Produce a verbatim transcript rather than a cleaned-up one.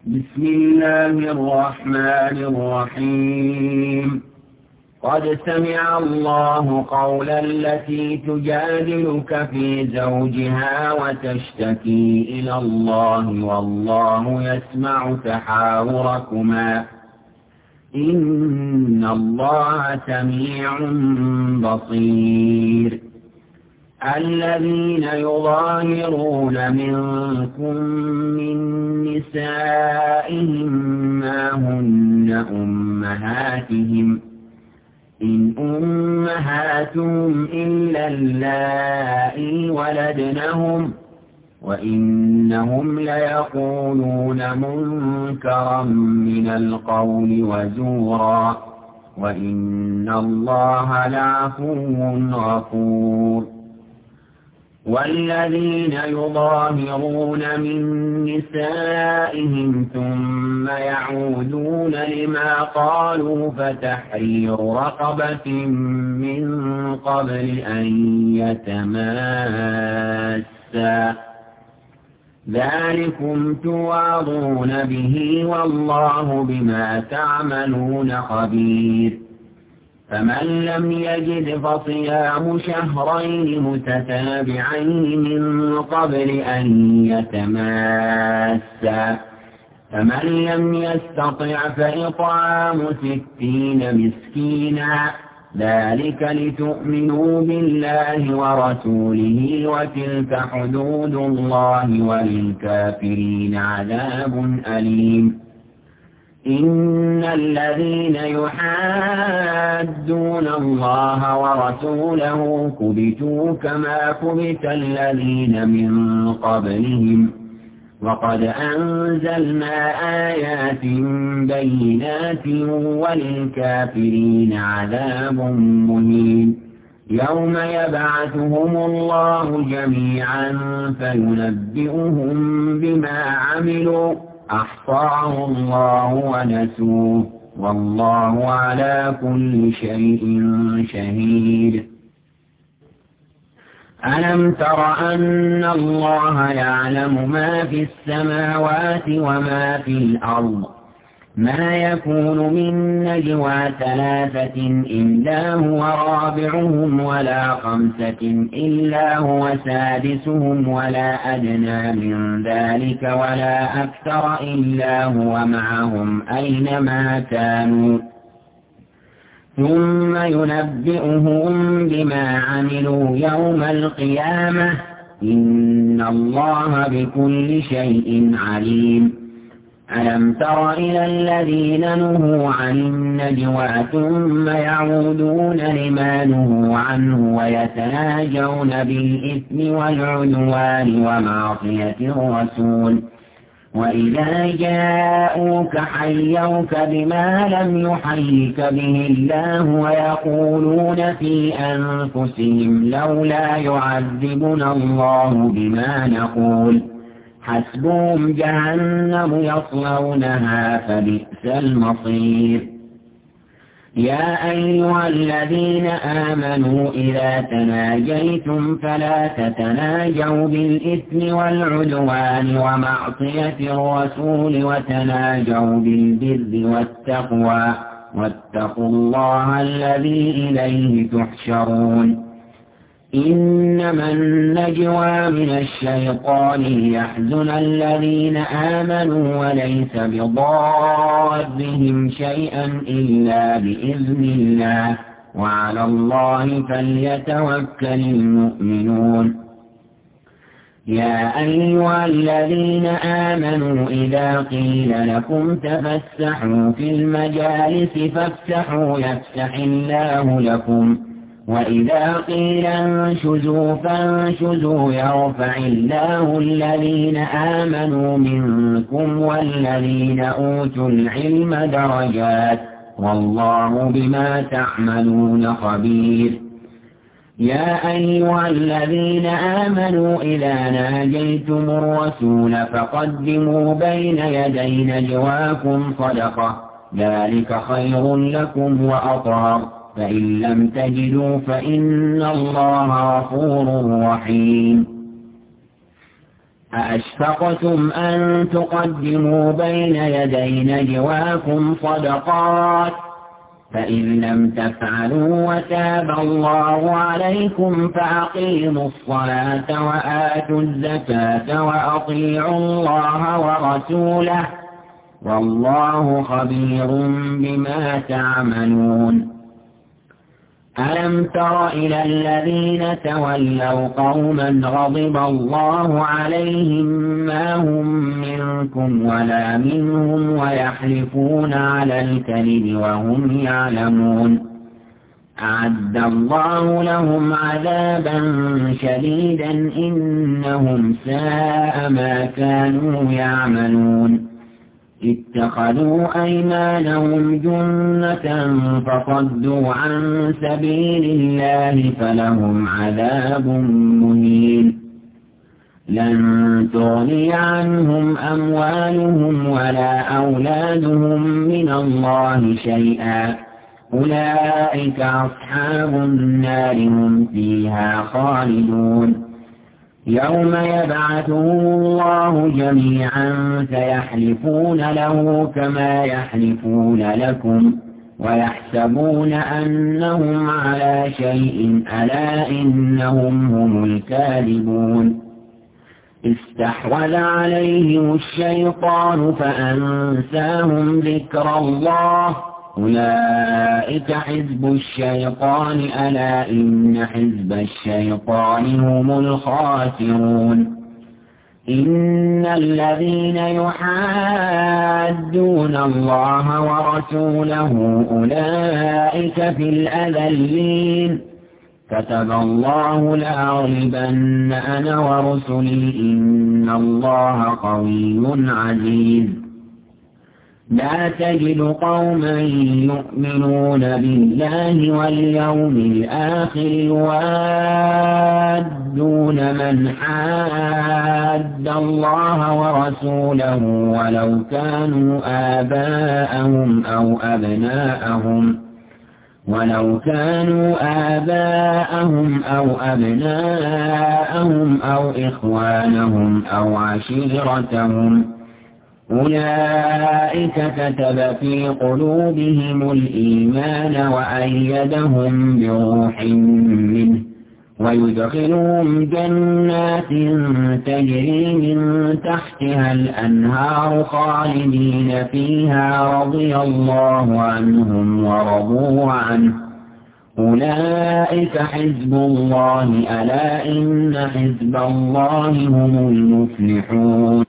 بسم الله الرحمن الرحيم. قد سمع الله قول التي تجادلك في زوجها وتشتكي إلى الله والله يسمع تحاوركما إن الله سميع بصير. الذين يظاهرون منكم من نسائهم ما هن أمهاتهم إن أمهاتهم إلا اللائي ولدنهم وإنهم ليقولون منكرا من القول وزورا وإن الله لعفو غفور. والذين يظاهرون من نسائهم ثم يعودون لما قالوا فتحرير رقبة من قبل أن يتماسا ذلكم توعظون به والله بما تعملون خبير. فمن لم يجد فصيام شهرين متتابعين من قبل أن يتماسا فمن لم يستطع فإطعام ستين مسكينا ذلك لتؤمنوا بالله ورسوله وتلك حدود الله وللكافرين عذاب أليم. إن الذين يحادون الله ورسوله كبتوا كما كبت الذين من قبلهم وقد أنزلنا آيات بينات وللكافرين عذاب مهين. يوم يبعثهم الله جميعا فينبئهم بما عملوا أحصاه الله ونسوه والله على كل شيء شهيد. ألم تر أن الله يعلم ما في السماوات وما في الأرض ما يكون من نجوى ثلاثة إلا هو رابعهم ولا خمسة إلا هو سادسهم ولا أدنى من ذلك ولا أكثر إلا هو معهم أينما كانوا ثم ينبئهم بما عملوا يوم القيامة إن الله بكل شيء عليم. ألم تر إلى الذين نهوا عن النجوى ثم يعودون لما نهوا عنه ويتناجون بالإثم والعدوان ومعصية الرسول وإذا جاءوك حيوك بما لم يحيك به الله ويقولون في أنفسهم لولا يعذبنا الله بما نقول حسبهم جهنم يصلونها فبئس المصير. يا أيها الذين آمنوا إذا تناجيتم فلا تتناجوا بالإثم والعدوان ومعصية الرسول وتناجوا بالبر والتقوى واتقوا الله الذي إليه تحشرون. إنما النجوى من الشيطان ليحزن الذين آمنوا وليس بضارهم شيئا إلا بإذن الله وعلى الله فليتوكل المؤمنون. يا أيها الذين آمنوا إذا قيل لكم تفسحوا في المجالس فافسحوا يفسح الله لكم وإذا قيل انشزوا فانشزوا يرفع الله الذين آمنوا منكم والذين أوتوا العلم درجات والله بما تعملون خبير. يا أيها الذين آمنوا إذا ناجيتم الرسول فقدموا بين يدي نجواكم صدقة ذلك خير لكم وأطهر فإن لم تجدوا فإن الله غفور رحيم. أأشفقتم أن تقدموا بين يدي نجواكم صدقات فإذ لم تفعلوا وتاب الله عليكم فأقيموا الصلاة وآتوا الزكاة وأطيعوا الله ورسوله والله خبير بما تعملون. ألم تر إلى الذين تولوا قوما غضب الله عليهم ما هم منكم ولا منهم ويحلفون على الكذب وهم يعلمون أعد الله لهم عذابا شديدا إنهم ساء ما كانوا يعملون. اتخذوا أيمانهم جنة فصدوا عن سبيل الله فلهم عذاب مهين. لن تغني عنهم أموالهم ولا أولادهم من الله شيئا أولئك أصحاب النار هم فيها خالدون. يوم يبعثهم الله جميعا فيحلفون له كما يحلفون لكم ويحسبون أنهم على شيء ألا إنهم هم الكاذبون. استحوذ عليهم الشيطان فأنساهم ذكر الله أولئك حزب الشيطان ألا إن حزب الشيطان هم الخاسرون. إن الذين يحادون الله ورسوله أولئك في الأذلين. كتب الله لأغلبن أنا ورسلي إن الله قوي عزيز. لا تجد قوما يؤمنون بالله واليوم الآخر يوادون من حاد الله ورسوله ولو كانوا آباءهم أو أبناءهم ولو كانوا آباءهم أو أبناءهم أو إخوانهم أو عشيرتهم أولئك كتب في قلوبهم الإيمان وأيدهم بروح منه ويدخلهم جنات تجري من تحتها الأنهار خالدين فيها رضي الله عنهم ورضوا عنه أولئك حزب الله ألا إن حزب الله هم المفلحون.